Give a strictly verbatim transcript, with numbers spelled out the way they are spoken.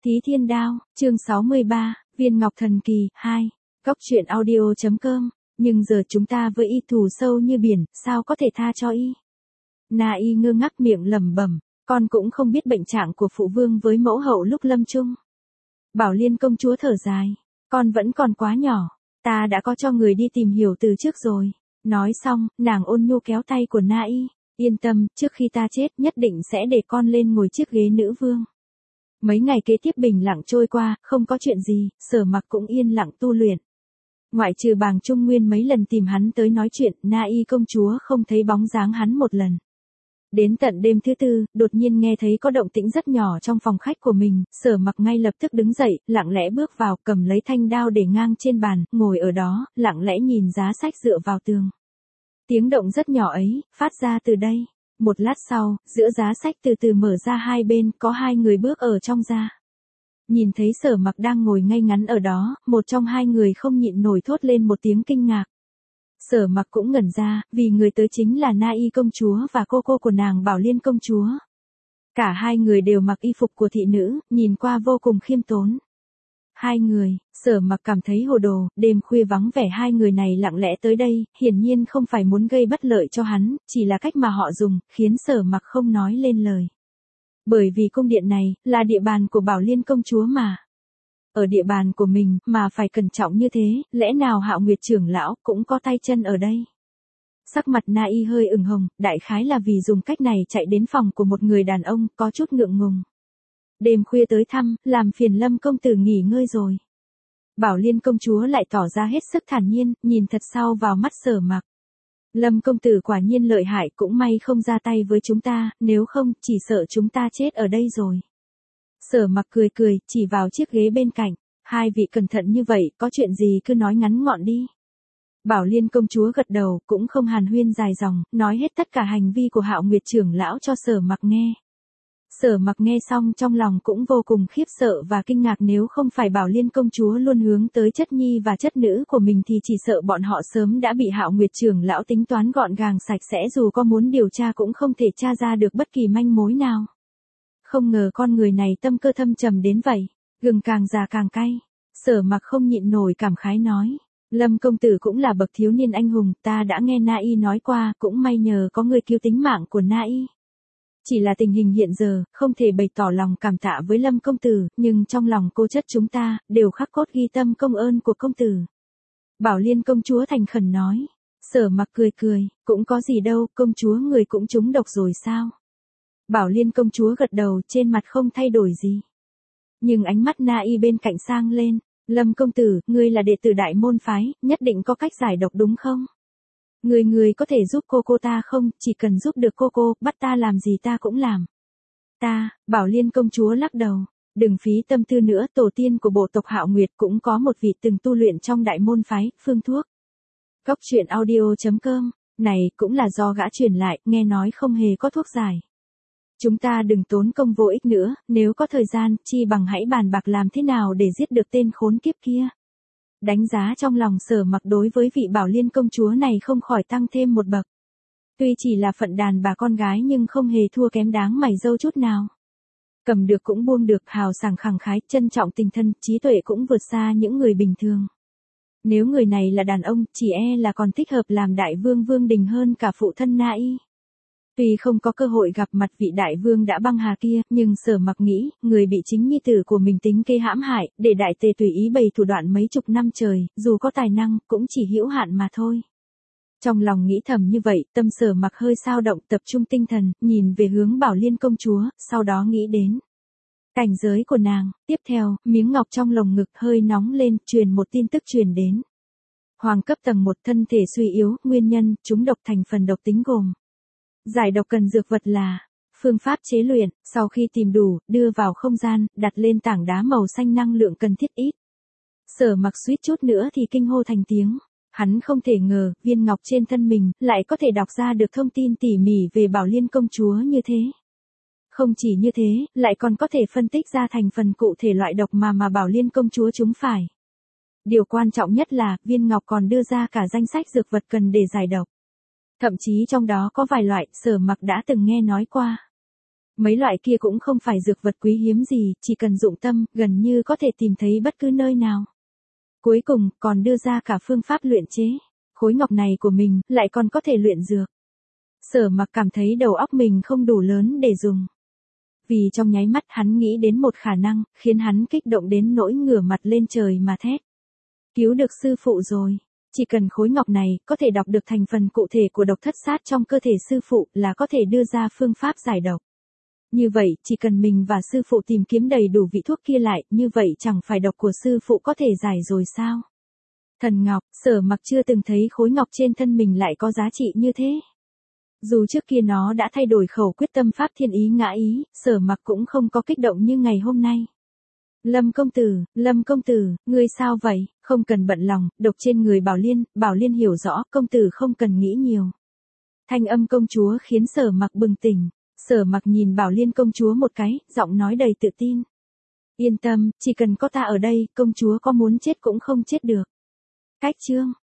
Thí Thiên Đao, chương sáu mươi ba, Viên Ngọc Thần Kỳ, hai, Góc truyện audio chấm com, nhưng giờ chúng ta với y thù sâu như biển, sao có thể tha cho y? Na y ngơ ngác miệng lẩm bẩm, con cũng không biết bệnh trạng của phụ vương với mẫu hậu lúc lâm chung. Bảo Liên công chúa thở dài, con vẫn còn quá nhỏ, ta đã có cho người đi tìm hiểu từ trước rồi. Nói xong, nàng ôn nhu kéo tay của Na y, yên tâm, trước khi ta chết nhất định sẽ để con lên ngồi chiếc ghế nữ vương. Mấy ngày kế tiếp bình lặng trôi qua, không có chuyện gì, Sở Mặc cũng yên lặng tu luyện. Ngoại trừ Bàng Trung Nguyên mấy lần tìm hắn tới nói chuyện, Na y công chúa không thấy bóng dáng hắn một lần. Đến tận đêm thứ tư, đột nhiên nghe thấy có động tĩnh rất nhỏ trong phòng khách của mình, Sở Mặc ngay lập tức đứng dậy, lặng lẽ bước vào, cầm lấy thanh đao để ngang trên bàn, ngồi ở đó, lặng lẽ nhìn giá sách dựa vào tường. Tiếng động rất nhỏ ấy, phát ra từ đây. Một lát sau, giữa giá sách từ từ mở ra hai bên, có hai người bước ở trong ra. Nhìn thấy Sở Mặc đang ngồi ngay ngắn ở đó, một trong hai người không nhịn nổi thốt lên một tiếng kinh ngạc. Sở Mặc cũng ngẩn ra, vì người tới chính là Na y công chúa và cô cô của nàng Bảo Liên công chúa. Cả hai người đều mặc y phục của thị nữ, nhìn qua vô cùng khiêm tốn. Hai người, Sở Mặc cảm thấy hồ đồ, đêm khuya vắng vẻ hai người này lặng lẽ tới đây, hiển nhiên không phải muốn gây bất lợi cho hắn, chỉ là cách mà họ dùng, khiến Sở Mặc không nói lên lời. Bởi vì cung điện này, là địa bàn của Bảo Liên công chúa mà. Ở địa bàn của mình, mà phải cẩn trọng như thế, lẽ nào Hạo Nguyệt trưởng lão cũng có tay chân ở đây. Sắc mặt Na y hơi ửng hồng, đại khái là vì dùng cách này chạy đến phòng của một người đàn ông, có chút ngượng ngùng. Đêm khuya tới thăm, làm phiền Lâm công tử nghỉ ngơi rồi. Bảo Liên công chúa lại tỏ ra hết sức thản nhiên, nhìn thật sâu vào mắt Sở Mặc. Lâm công tử quả nhiên lợi hại, cũng may không ra tay với chúng ta, nếu không, chỉ sợ chúng ta chết ở đây rồi. Sở Mặc cười cười, chỉ vào chiếc ghế bên cạnh, hai vị cẩn thận như vậy, có chuyện gì cứ nói ngắn gọn đi. Bảo Liên công chúa gật đầu, cũng không hàn huyên dài dòng, nói hết tất cả hành vi của Hạo Nguyệt trưởng lão cho Sở Mặc nghe. Sở Mặc nghe xong trong lòng cũng vô cùng khiếp sợ và kinh ngạc, nếu không phải Bảo Liên công chúa luôn hướng tới chất nhi và chất nữ của mình thì chỉ sợ bọn họ sớm đã bị Hạo Nguyệt trưởng lão tính toán gọn gàng sạch sẽ, dù có muốn điều tra cũng không thể tra ra được bất kỳ manh mối nào. Không ngờ con người này tâm cơ thâm trầm đến vậy, gừng càng già càng cay. Sở Mặc không nhịn nổi cảm khái nói, Lâm công tử cũng là bậc thiếu niên anh hùng, ta đã nghe Na y nói qua, cũng may nhờ có người cứu tính mạng của Na y. Chỉ là tình hình hiện giờ, không thể bày tỏ lòng cảm tạ với Lâm công tử, nhưng trong lòng cô chất chúng ta, đều khắc cốt ghi tâm công ơn của công tử. Bảo Liên công chúa thành khẩn nói. Sở Mặc cười cười, cũng có gì đâu, công chúa người cũng trúng độc rồi sao? Bảo Liên công chúa gật đầu, trên mặt không thay đổi gì. Nhưng ánh mắt Na y bên cạnh sang lên, Lâm công tử, ngươi là đệ tử đại môn phái, nhất định có cách giải độc đúng không? Người người có thể giúp cô cô ta không, chỉ cần giúp được cô cô, bắt ta làm gì ta cũng làm. Ta, Bảo Liên công chúa lắc đầu, đừng phí tâm tư nữa, tổ tiên của bộ tộc Hạo Nguyệt cũng có một vị từng tu luyện trong đại môn phái, phương thuốc. Góc truyện audio chấm com, này cũng là do gã truyền lại, nghe nói không hề có thuốc giải. Chúng ta đừng tốn công vô ích nữa, nếu có thời gian, chi bằng hãy bàn bạc làm thế nào để giết được tên khốn kiếp kia. Đánh giá trong lòng Sở Mặc đối với vị Bảo Liên công chúa này không khỏi tăng thêm một bậc. Tuy chỉ là phận đàn bà con gái nhưng không hề thua kém đáng mày dâu chút nào. Cầm được cũng buông được, hào sảng khẳng khái, trân trọng tình thân, trí tuệ cũng vượt xa những người bình thường. Nếu người này là đàn ông, chỉ e là còn thích hợp làm đại vương Vương Đình hơn cả phụ thân Na y. Tuy không có cơ hội gặp mặt vị đại vương đã băng hà kia, nhưng Sở Mặc nghĩ, người bị chính nhi tử của mình tính kế hãm hại, để đại tề tùy ý bày thủ đoạn mấy chục năm trời, dù có tài năng, cũng chỉ hữu hạn mà thôi. Trong lòng nghĩ thầm như vậy, tâm Sở Mặc hơi dao động, tập trung tinh thần, nhìn về hướng Bảo Liên công chúa, sau đó nghĩ đến cảnh giới của nàng. Tiếp theo, miếng ngọc trong lồng ngực hơi nóng lên, truyền một tin tức truyền đến. Hoàng cấp tầng một, thân thể suy yếu, nguyên nhân, trúng độc, thành phần độc tính gồm. Giải độc cần dược vật là, phương pháp chế luyện, sau khi tìm đủ, đưa vào không gian, đặt lên tảng đá màu xanh, năng lượng cần thiết ít. Sở Mặc suýt chút nữa thì kinh hô thành tiếng. Hắn không thể ngờ, viên ngọc trên thân mình, lại có thể đọc ra được thông tin tỉ mỉ về Bảo Liên công chúa như thế. Không chỉ như thế, lại còn có thể phân tích ra thành phần cụ thể loại độc mà mà Bảo Liên công chúa trúng phải. Điều quan trọng nhất là, viên ngọc còn đưa ra cả danh sách dược vật cần để giải độc. Thậm chí trong đó có vài loại, Sở Mặc đã từng nghe nói qua. Mấy loại kia cũng không phải dược vật quý hiếm gì, chỉ cần dụng tâm, gần như có thể tìm thấy bất cứ nơi nào. Cuối cùng, còn đưa ra cả phương pháp luyện chế. Khối ngọc này của mình, lại còn có thể luyện dược. Sở Mặc cảm thấy đầu óc mình không đủ lớn để dùng. Vì trong nháy mắt hắn nghĩ đến một khả năng, khiến hắn kích động đến nỗi ngửa mặt lên trời mà thét. Cứu được sư phụ rồi. Chỉ cần khối ngọc này, có thể đọc được thành phần cụ thể của độc thất sát trong cơ thể sư phụ là có thể đưa ra phương pháp giải độc. Như vậy, chỉ cần mình và sư phụ tìm kiếm đầy đủ vị thuốc kia lại, như vậy chẳng phải độc của sư phụ có thể giải rồi sao? Thần ngọc, Sở Mặc chưa từng thấy khối ngọc trên thân mình lại có giá trị như thế. Dù trước kia nó đã thay đổi khẩu quyết tâm pháp thiên ý ngã ý, Sở Mặc cũng không có kích động như ngày hôm nay. Lâm công tử, Lâm công tử, ngươi sao vậy? Không cần bận lòng, độc trên người Bảo Liên, Bảo Liên hiểu rõ, công tử không cần nghĩ nhiều. Thanh âm công chúa khiến Sở Mặc bừng tỉnh. Sở Mặc nhìn Bảo Liên công chúa một cái, giọng nói đầy tự tin. Yên tâm, chỉ cần có ta ở đây, công chúa có muốn chết cũng không chết được. Cách chương